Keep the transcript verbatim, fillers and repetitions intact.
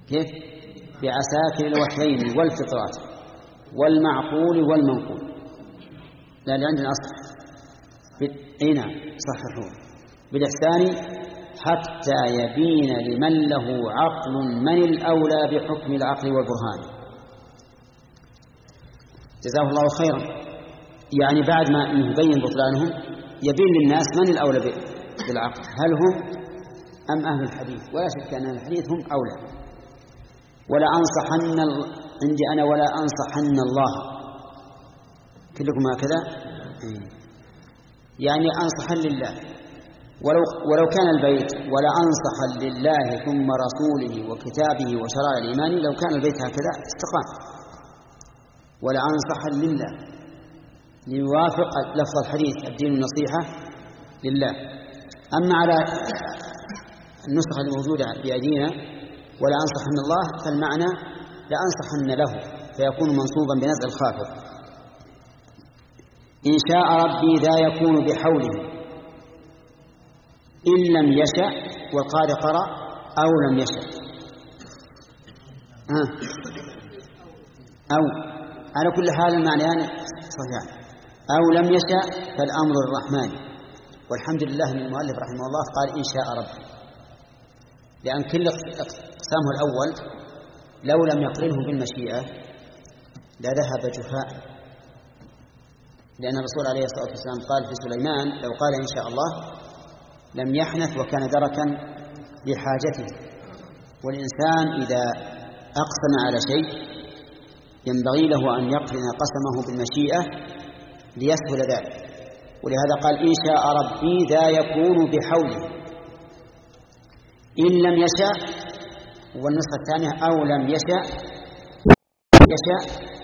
كيف؟ بعساكر الوحيين والفطرات والمعقول والمنقول. لا اللي عندنا أصح اي نعم صححوه بالإحسان حتى يبين لمن له عقل من الأولى بحكم العقل والبرهان. جزاه الله خيرا. يعني بعد ما يبين بطلانهم يبين للناس من الأولى بالعقل، هل هم أم أهل الحديث؟ ولا شك أن أهل الحديث هم أولى. ولا أنصحن عندي أنا ولا أنصحن الله، كلكم هكذا يعني أنصحن لله. ولو, ولو كان البيت ولا أنصحن لله ثم رسوله وكتابه وشرائع الإيمان، لو كان البيت هكذا استقام. ولا أنصحن لله ليوافق لفظ الحديث الدين النصيحة لله. أما على النسخة الموجودة بأيدينا ولا أنصحن الله فالمعنى لا أنصحن له، فيكون منصوبا بنزع الخافض. إن شاء ربي ذا يكون بحوله إن لم يشأ، والقارئ قرأ أو لم يشأ. آه. أو على كل حال المعنيان صحيحان. أو لم يشأ فالأمر الرحمن. والحمد لله من المؤلف رحمه الله قال إن شاء ربي، لأن كل اقسامه الأول لو لم يقرنه بالمشيئة لذهب جفاء، لأن الرسول عليه الصلاة والسلام قال في سليمان لو قال إن شاء الله لم يحنث وكان دركا لحاجته. والإنسان إذا أقسم على شيء ينبغي له أن يقرن قسمه بالمشيئة ليسهل ذلك. ولهذا قال إن شاء ربي ذا يكون بحوله إن لم يشاء. والنسخة الثانية أو لم يشاء يشاء